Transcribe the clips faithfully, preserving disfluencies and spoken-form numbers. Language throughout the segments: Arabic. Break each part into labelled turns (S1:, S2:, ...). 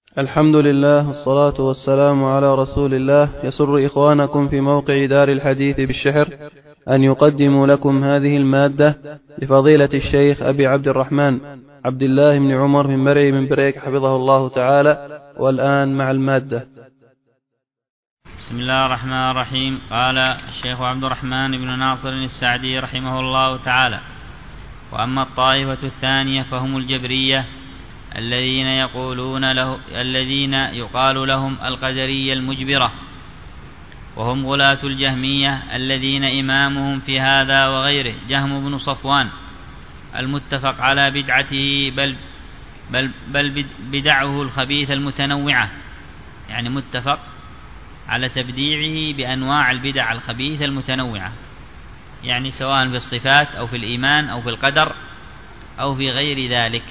S1: الحمد لله والصلاة والسلام على رسول الله. يسر إخوانكم في موقع دار الحديث بالشحر أن يقدموا لكم هذه المادة لفضيلة الشيخ أبي عبد الرحمن عبد الله بن عمر بن مرعي بن بريك حفظه الله تعالى. والآن مع المادة.
S2: بسم الله الرحمن الرحيم. قال الشيخ عبد الرحمن بن ناصر السعدي رحمه الله تعالى: وأما الطائفة الثانية فهم الجبرية الذين يقولون له الذين يقال لهم القدرية المجبرة، وهم غلاة الجهمية الذين إمامهم في هذا وغيره جهم بن صفوان المتفق على بدعته بل, بل, بل بدعه الخبيثة المتنوعة، يعني متفق على تبديعه بأنواع البدع الخبيثة المتنوعة، يعني سواء في الصفات أو في الإيمان أو في القدر أو في غير ذلك.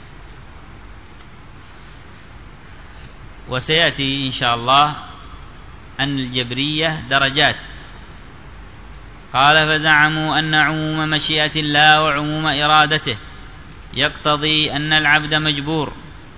S2: وسيأتي إن شاء الله أن الجبرية درجات. قال: فزعموا أن عموم مشيئة الله وعموم إرادته يقتضي أن العبد مجبور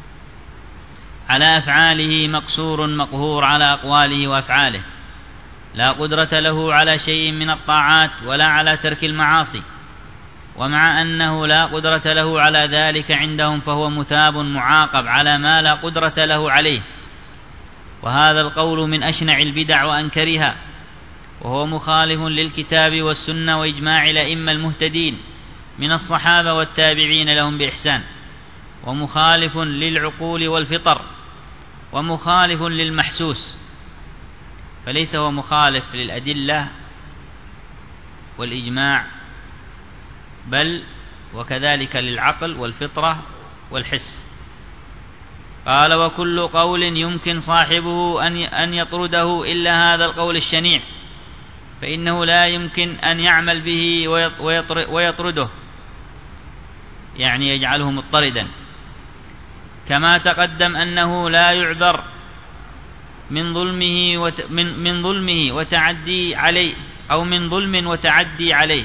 S2: على أفعاله مقصور مقهور على أقواله وأفعاله، لا قدرة له على شيء من الطاعات ولا على ترك المعاصي، ومع أنه لا قدرة له على ذلك عندهم فهو مثاب معاقب على ما لا قدرة له عليه. وهذا القول من أشنع البدع وأنكرها، وهو مخالف للكتاب والسنة وإجماع الأئمة المهتدين من الصحابة والتابعين لهم بإحسان، ومخالف للعقول والفطر، ومخالف للمحسوس، فليس هو مخالف للأدلة والإجماع، بل وكذلك للعقل والفطرة والحس. قال: وكل قول يمكن صاحبه أن يطرده إلا هذا القول الشنيع، فإنه لا يمكن أن يعمل به ويطرده، يعني يجعله مضطردا، كما تقدم أنه لا يعذر من ظلمه وت... من... من ظلمه وتعدي عليه، أو من ظلم وتعدي عليه،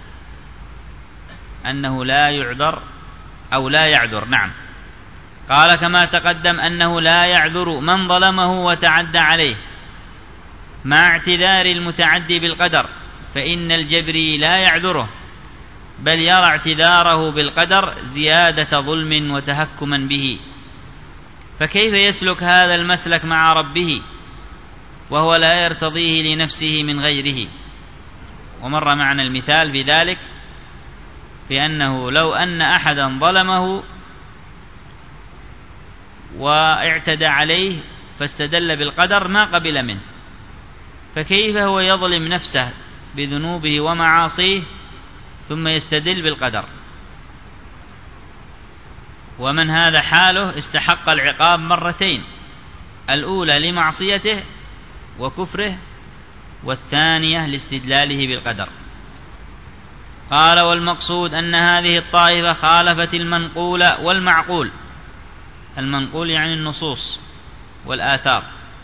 S2: أنه لا يعذر أو لا يعذر. نعم. قال: كما تقدم أنه لا يعذر من ظلمه وتعدى عليه مع اعتذار المتعدي بالقدر، فإن الجبري لا يعذره، بل يرى اعتذاره بالقدر زيادة ظلم وتهكما به. فكيف يسلك هذا المسلك مع ربه وهو لا يرتضيه لنفسه من غيره؟ ومر معنا المثال في ذلك، في أنه لو أن أحدا ظلمه واعتدى عليه فاستدل بالقدر ما قبل منه، فكيف هو يظلم نفسه بذنوبه ومعاصيه ثم يستدل بالقدر؟ ومن هذا حاله استحق العقاب مرتين، الأولى لمعصيته وكفره، والثانية لاستدلاله بالقدر. قال: والمقصود أن هذه الطائفة خالفت المنقول والمعقول. المنقول يعني النصوص والآثار،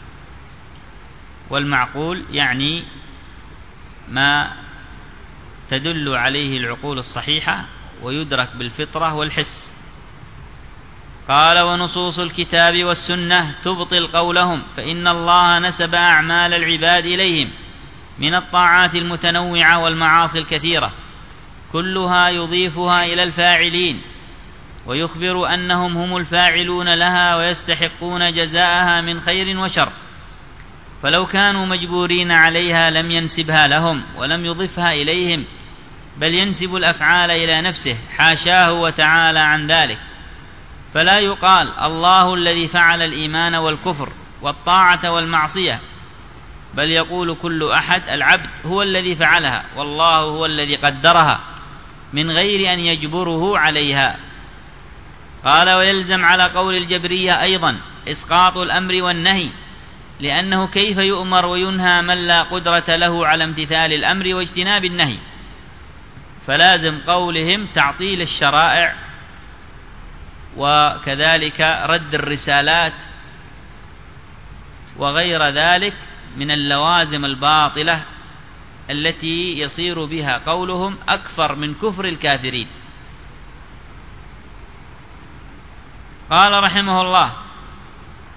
S2: والمعقول يعني ما تدل عليه العقول الصحيحة ويدرك بالفطرة والحس. قال: ونصوص الكتاب والسنة تبطل قولهم، فإن الله نسب أعمال العباد إليهم من الطاعات المتنوعة والمعاصي الكثيرة، كلها يضيفها إلى الفاعلين، ويخبر أنهم هم الفاعلون لها ويستحقون جزاءها من خير وشر، فلو كانوا مجبورين عليها لم ينسبها لهم ولم يضفها إليهم، بل ينسب الأفعال إلى نفسه حاشاه وتعالى عن ذلك. فلا يقال الله الذي فعل الإيمان والكفر والطاعة والمعصية، بل يقول كل أحد العبد هو الذي فعلها، والله هو الذي قدرها من غير أن يجبره عليها. قال: ويلزم على قول الجبرية أيضا إسقاط الأمر والنهي، لأنه كيف يؤمر وينهى من لا قدرة له على امتثال الأمر واجتناب النهي؟ فلازم قولهم تعطيل الشرائع، وكذلك رد الرسالات وغير ذلك من اللوازم الباطلة التي يصير بها قولهم أكثر من كفر الكافرين. قال رحمه الله: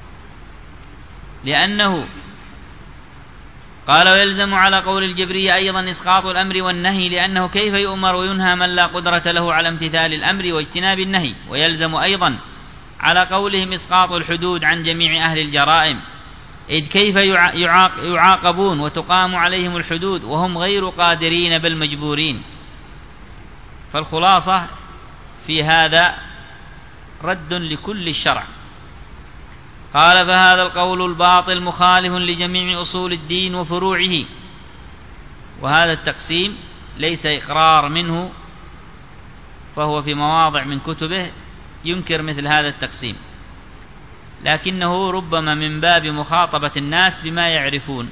S2: لأنه قال ويلزم على قول الجبرية أيضا إسقاط الأمر والنهي، لأنه كيف يؤمر وينهى من لا قدرة له على امتثال الأمر واجتناب النهي. ويلزم أيضا على قولهم إسقاط الحدود عن جميع أهل الجرائم، إذ كيف يعاقبون وتقام عليهم الحدود وهم غير قادرين بل مجبورين. فالخلاصة في هذا رد لكل الشرع. قال فهذا القول الباطل مخالف لجميع أصول الدين وفروعه. وهذا التقسيم ليس إقرار منه، فهو في مواضع من كتبه ينكر مثل هذا التقسيم، لكنه ربما من باب مخاطبة الناس بما يعرفون.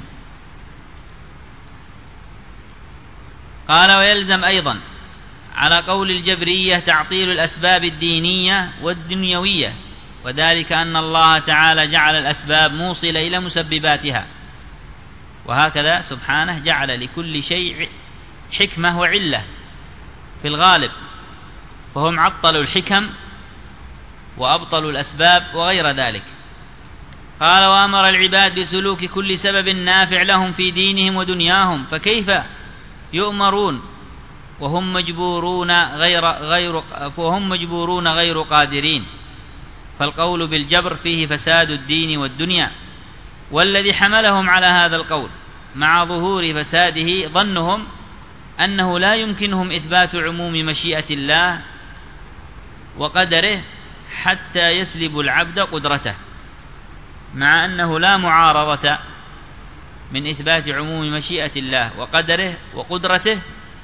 S2: قال ويلزم أيضا على قول الجبرية تعطيل الأسباب الدينية والدنيوية، وذلك أن الله تعالى جعل الأسباب موصلة إلى مسبباتها، وهكذا سبحانه جعل لكل شيء حكمة وعلة في الغالب، فهم عطلوا الحكم وأبطلوا الأسباب وغير ذلك. قال وأمر العباد بسلوك كل سبب نافع لهم في دينهم ودنياهم، فكيف يؤمرون وهم مجبورون غير غير وهم مجبورون غير قادرين؟ فالقول بالجبر فيه فساد الدين والدنيا، والذي حملهم على هذا القول مع ظهور فساده ظنهم أنه لا يمكنهم إثبات عموم مشيئة الله وقدره حتى يسلب العبد قدرته، مع أنه لا معارضة من إثبات عموم مشيئة الله وقدره وقدرته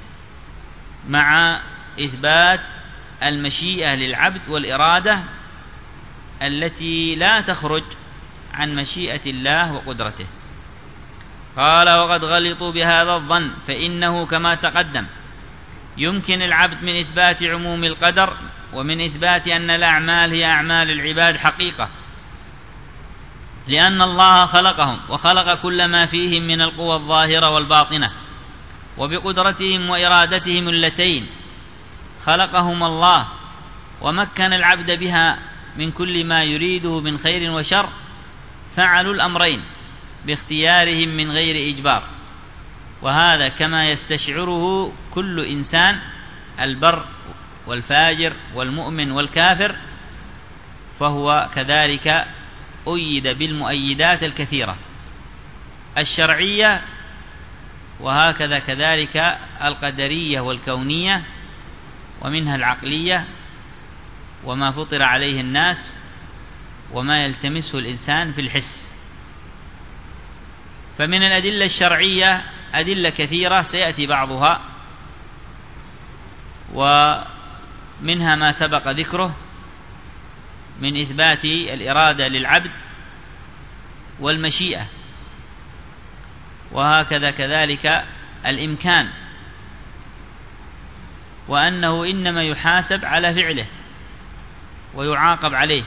S2: مع إثبات المشيئة للعبد والإرادة التي لا تخرج عن مشيئة الله وقدرته. قال وقد غلطوا بهذا الظن، فإنه كما تقدم يمكن العبد من إثبات عموم القدر ومن إثبات أن الأعمال هي أعمال العباد حقيقة، لأن الله خلقهم وخلق كل ما فيهم من القوى الظاهرة والباطنة، وبقدرتهم وإرادتهم اللتين خلقهم الله ومكن العبد بها من كل ما يريده من خير وشر، فعلوا الأمرين باختيارهم من غير إجبار. وهذا كما يستشعره كل إنسان، البر والفاجر والمؤمن والكافر، فهو كذلك أيد بالمؤيدات الكثيرة الشرعية، وهكذا كذلك القدرية والكونية، ومنها العقلية وما فطر عليه الناس وما يلتمسه الإنسان في الحس. فمن الأدلة الشرعية أدلة كثيرة سيأتي بعضها، ومنها ما سبق ذكره من إثبات الإرادة للعبد والمشيئة، وهكذا كذلك الإمكان، وأنه إنما يحاسب على فعله ويعاقب عليه.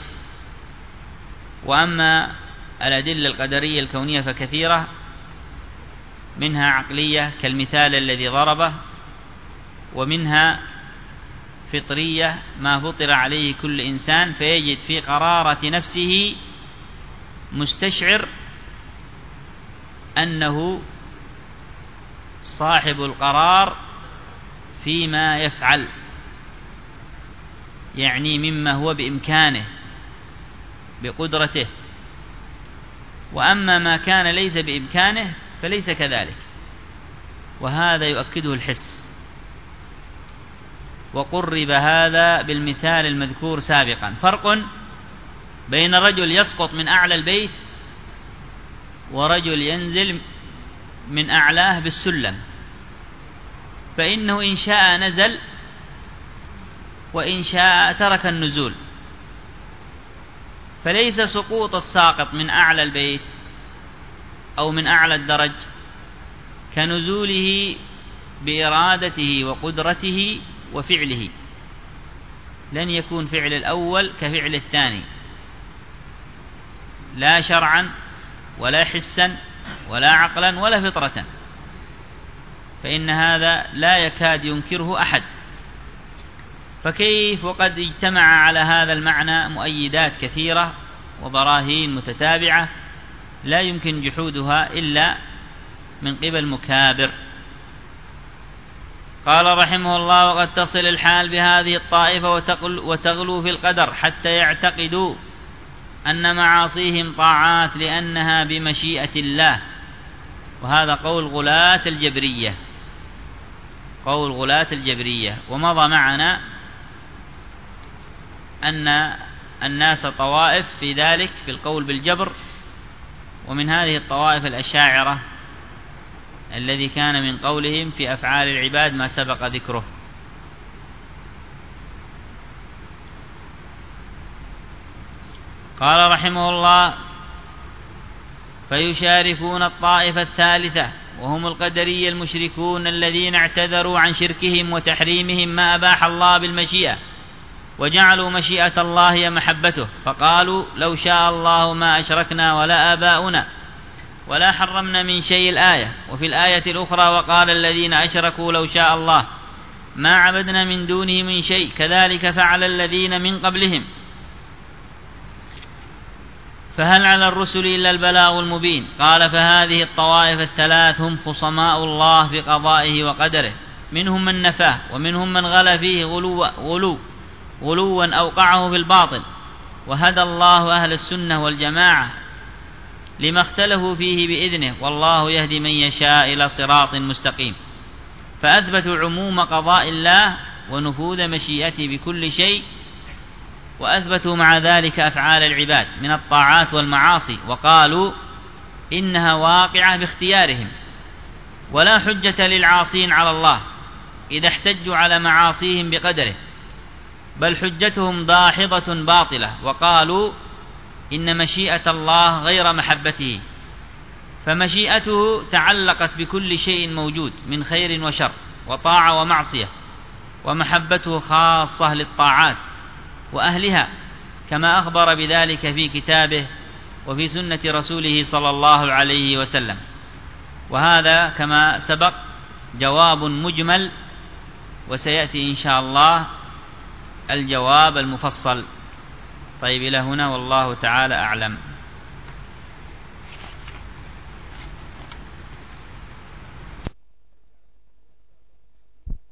S2: وأما الأدلة القدرية الكونية فكثيرة، منها عقلية كالمثال الذي ضربه، ومنها فطرية ما فطر عليه كل إنسان، فيجد في قرارة نفسه مستشعر أنه صاحب القرار فيما يفعل، يعني مما هو بإمكانه بقدرته. وأما ما كان ليس بإمكانه فليس كذلك، وهذا يؤكده الحس. وقرب هذا بالمثال المذكور سابقا. فرق بين رجل يسقط من أعلى البيت ورجل ينزل من أعلاه بالسلم، فإنه إن شاء نزل وإن شاء ترك النزول. فليس سقوط الساقط من أعلى البيت أو من أعلى الدرج كنزوله بإرادته وقدرته وفعله، لن يكون فعل الأول كفعل الثاني، لا شرعا ولا حسا ولا عقلا ولا فطرة، فإن هذا لا يكاد ينكره أحد. فكيف وقد اجتمع على هذا المعنى مؤيدات كثيرة وبراهين متتابعة لا يمكن جحودها إلا من قبل مكابر. قال رحمه الله: وقد تصل الحال بهذه الطائفة وتغلو في القدر حتى يعتقدوا أن معاصيهم طاعات لأنها بمشيئة الله. وهذا قول غلاة الجبرية، قول غلاة الجبرية. ومضى معنا أن الناس طوائف في ذلك في القول بالجبر، ومن هذه الطوائف الأشاعرة الذي كان من قولهم في أفعال العباد ما سبق ذكره. قال رحمه الله: فيشاركون الطائفة الثالثة وهم القدرية المشركون الذين اعتذروا عن شركهم وتحريمهم ما أباح الله بالمشيئة، وجعلوا مشيئة الله هي محبته، فقالوا: لو شاء الله ما أشركنا ولا آباؤنا ولا حرمنا من شيء الآية. وفي الآية الأخرى: وقال الذين أشركوا لو شاء الله ما عبدنا من دونه من شيء كذلك فعل الذين من قبلهم. فهل على الرسل إلا البلاغ المبين؟ قال: فهذه الطوائف الثلاث هم خصماء الله في قضائه وقدره، منهم من نفاه ومنهم من غلا فيه غلو غلو غلوا أوقعه في الباطل. وهدى الله أهل السنة والجماعة لما اختلفوا فيه بإذنه، والله يهدي من يشاء إلى صراط مستقيم. فأثبتوا عموم قضاء الله ونفوذ مشيئته بكل شيء، وأثبتوا مع ذلك أفعال العباد من الطاعات والمعاصي، وقالوا إنها واقعة باختيارهم، ولا حجة للعاصين على الله إذا احتجوا على معاصيهم بقدره، بل حجتهم داحضة باطلة. وقالوا إن مشيئة الله غير محبته، فمشيئته تعلقت بكل شيء موجود من خير وشر وطاعة ومعصية، ومحبته خاصة للطاعات وأهلها، كما أخبر بذلك في كتابه وفي سنة رسوله صلى الله عليه وسلم. وهذا كما سبق جواب مجمل، وسيأتي إن شاء الله الجواب المفصل. طيب، إلى هنا والله تعالى أعلم.